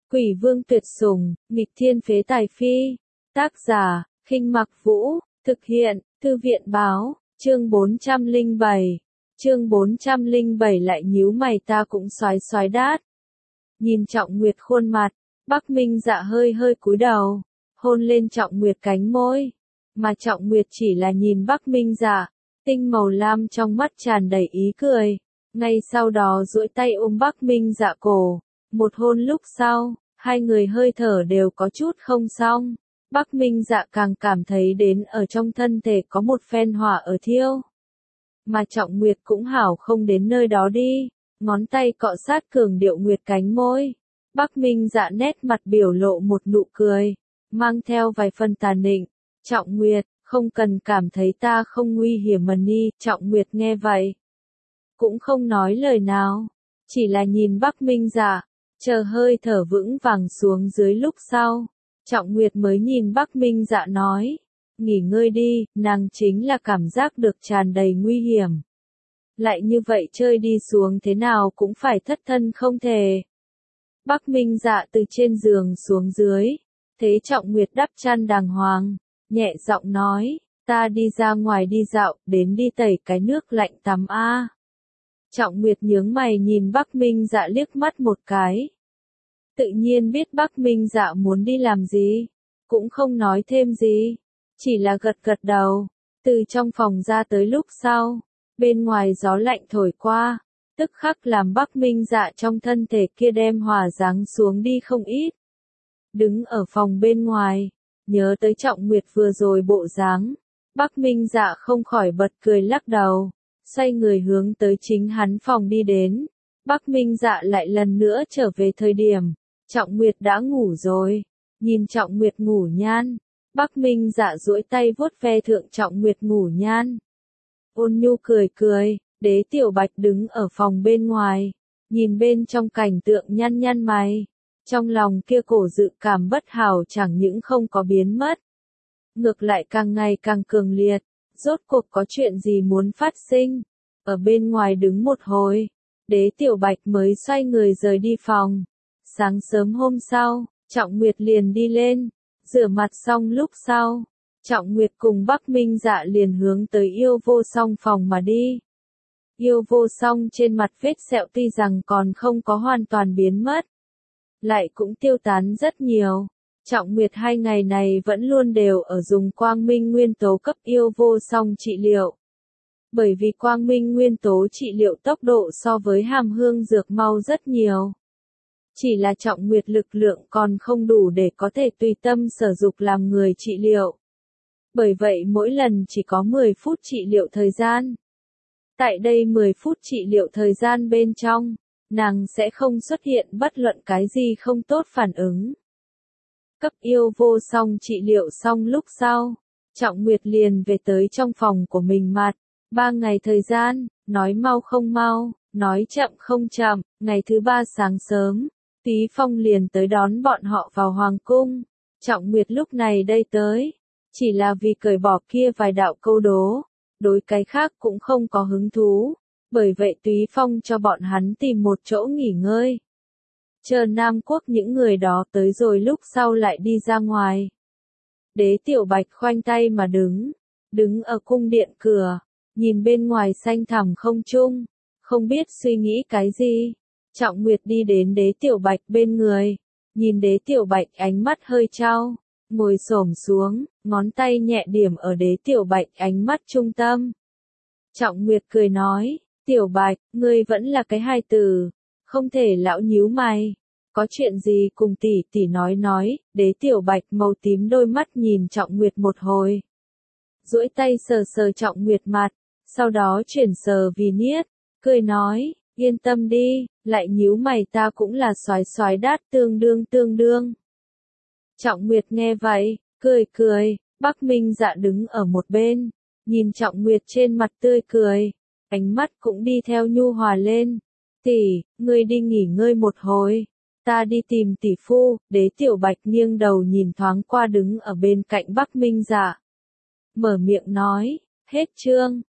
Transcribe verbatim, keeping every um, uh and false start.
Quỷ vương tuyệt sủng, nghịch thiên phế tài phi. Tác giả, Khinh Mặc Vũ, thực hiện, Thư viện báo, chương bốn trăm lẻ bảy. Chương bốn trăm lẻ bảy lại nhíu mày ta cũng xoái xoái đát. Nhìn Trọng Nguyệt khuôn mặt, Bắc Minh Dạ hơi hơi cúi đầu, hôn lên Trọng Nguyệt cánh môi. Mà Trọng Nguyệt chỉ là nhìn Bắc Minh Dạ, tinh màu lam trong mắt tràn đầy ý cười. Ngay sau đó duỗi tay ôm Bắc Minh Dạ cổ, một hôn lúc sau, hai người hơi thở đều có chút không xong. Bắc Minh Dạ càng cảm thấy đến ở trong thân thể có một phen hỏa ở thiêu. Mà Trọng Nguyệt cũng hảo không đến nơi đó đi, ngón tay cọ sát cường điệu Nguyệt cánh môi. Bắc Minh Dạ nét mặt biểu lộ một nụ cười, mang theo vài phần tàn định. Trọng Nguyệt, không cần cảm thấy ta không nguy hiểm mà ni. Trọng Nguyệt nghe vậy, cũng không nói lời nào, chỉ là nhìn Bắc Minh Dạ, chờ hơi thở vững vàng xuống dưới lúc sau. Trọng Nguyệt mới nhìn Bắc Minh Dạ nói, nghỉ ngơi đi, nàng chính là cảm giác được tràn đầy nguy hiểm. Lại như vậy chơi đi xuống thế nào cũng phải thất thân không thể. Bắc Minh Dạ từ trên giường xuống dưới, thấy Trọng Nguyệt đắp chăn đàng hoàng, nhẹ giọng nói, ta đi ra ngoài đi dạo, đến đi tẩy cái nước lạnh tắm a. Trọng Nguyệt nhướng mày nhìn Bắc Minh Dạ liếc mắt một cái. Tự nhiên biết Bắc Minh Dạ muốn đi làm gì, cũng không nói thêm gì, chỉ là gật gật đầu. Từ trong phòng ra tới lúc sau, bên ngoài gió lạnh thổi qua, tức khắc làm Bắc Minh Dạ trong thân thể kia đem hỏa giáng xuống đi không ít. Đứng ở phòng bên ngoài, nhớ tới Trọng Nguyệt vừa rồi bộ dáng, Bắc Minh Dạ không khỏi bật cười lắc đầu, xoay người hướng tới chính hắn phòng đi đến. Bắc Minh Dạ lại lần nữa trở về thời điểm, Trọng Nguyệt đã ngủ rồi. Nhìn Trọng Nguyệt ngủ nhan, Bắc Minh Dạ duỗi tay vuốt ve thượng Trọng Nguyệt ngủ nhan. Ôn nhu cười cười, Đế Tiểu Bạch đứng ở phòng bên ngoài, nhìn bên trong cảnh tượng nhăn nhăn mày. Trong lòng kia cổ dự cảm bất hảo chẳng những không có biến mất, ngược lại càng ngày càng cường liệt. Rốt cuộc có chuyện gì muốn phát sinh? Ở bên ngoài đứng một hồi, Đế Tiểu Bạch mới xoay người rời đi phòng. Sáng sớm hôm sau, Trọng Nguyệt liền đi lên, rửa mặt xong lúc sau, Trọng Nguyệt cùng Bắc Minh Dạ liền hướng tới Yêu Vô Song phòng mà đi. Yêu Vô Song trên mặt vết sẹo tuy rằng còn không có hoàn toàn biến mất, lại cũng tiêu tán rất nhiều. Trọng Nguyệt hai ngày này vẫn luôn đều ở dùng quang minh nguyên tố cấp Yêu Vô Song trị liệu. Bởi vì quang minh nguyên tố trị liệu tốc độ so với hàm hương dược mau rất nhiều. Chỉ là Trọng Nguyệt lực lượng còn không đủ để có thể tùy tâm sở dục làm người trị liệu. Bởi vậy mỗi lần chỉ có mười phút trị liệu thời gian. Tại đây mười phút trị liệu thời gian bên trong, nàng sẽ không xuất hiện bất luận cái gì không tốt phản ứng. Cấp Yêu Vô Song trị liệu xong lúc sau, Trọng Nguyệt liền về tới trong phòng của mình mặt. Ba ngày thời gian, nói mau không mau, nói chậm không chậm. Ngày thứ ba sáng sớm, Túy Phong liền tới đón bọn họ vào hoàng cung. Trọng Nguyệt lúc này đây tới, chỉ là vì cởi bỏ kia vài đạo câu đố, đối cái khác cũng không có hứng thú. Bởi vậy Túy Phong cho bọn hắn tìm một chỗ nghỉ ngơi. Chờ Nam Quốc những người đó tới rồi lúc sau lại đi ra ngoài. Đế Tiểu Bạch khoanh tay mà đứng, đứng ở cung điện cửa, nhìn bên ngoài xanh thẳm không trung, không biết suy nghĩ cái gì. Trọng Nguyệt đi đến Đế Tiểu Bạch bên người, nhìn Đế Tiểu Bạch ánh mắt hơi trao, ngồi xổm xuống, ngón tay nhẹ điểm ở Đế Tiểu Bạch ánh mắt trung tâm. Trọng Nguyệt cười nói, Tiểu Bạch, ngươi vẫn là cái hài tử, không thể lão nhíu mày. Có chuyện gì cùng tỷ tỷ nói nói. Đế Tiểu Bạch màu tím đôi mắt nhìn Trọng Nguyệt một hồi, duỗi tay sờ sờ Trọng Nguyệt mặt, sau đó chuyển sờ vì niết, cười nói, yên tâm đi, lại nhíu mày ta cũng là soái soái đát tương đương tương đương. Trọng Nguyệt nghe vậy, cười cười. Bắc Minh Dạ đứng ở một bên, nhìn Trọng Nguyệt trên mặt tươi cười, ánh mắt cũng đi theo nhu hòa lên. Tỷ, ngươi đi nghỉ ngơi một hồi, ta đi tìm tỷ phu. Đế Tiểu Bạch nghiêng đầu nhìn thoáng qua đứng ở bên cạnh Bắc Minh Dạ, mở miệng nói, hết chương.